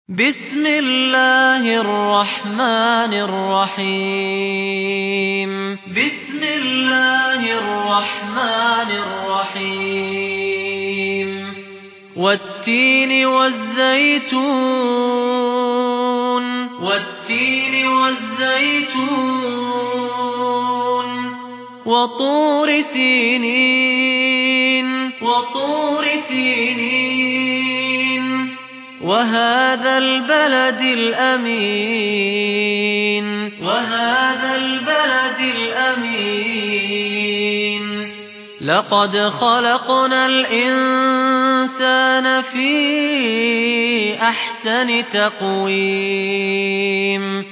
بسم الله الرحمن الرحيم بسم الله الرحمن الرحيم والتين والزيتون وطور سينين وهذا البلد الأمين لقد خلقنا الإنسان في أحسن تقويم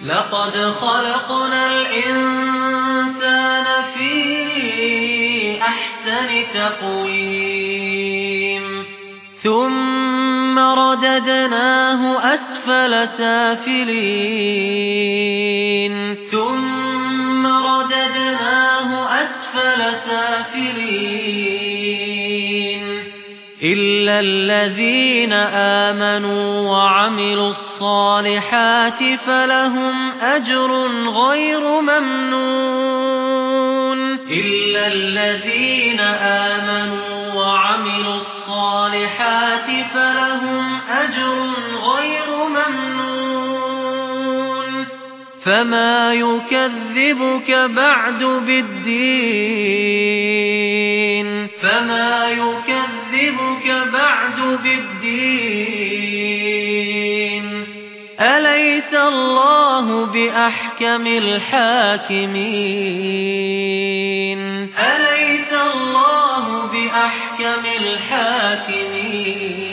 ثم رددناه أسفل سافلين إلا الذين آمنوا وعملوا الصالحات فلهم أجر غير ممنون فما يكذبك بعد بالدين أليس الله بأحكم الحاكمين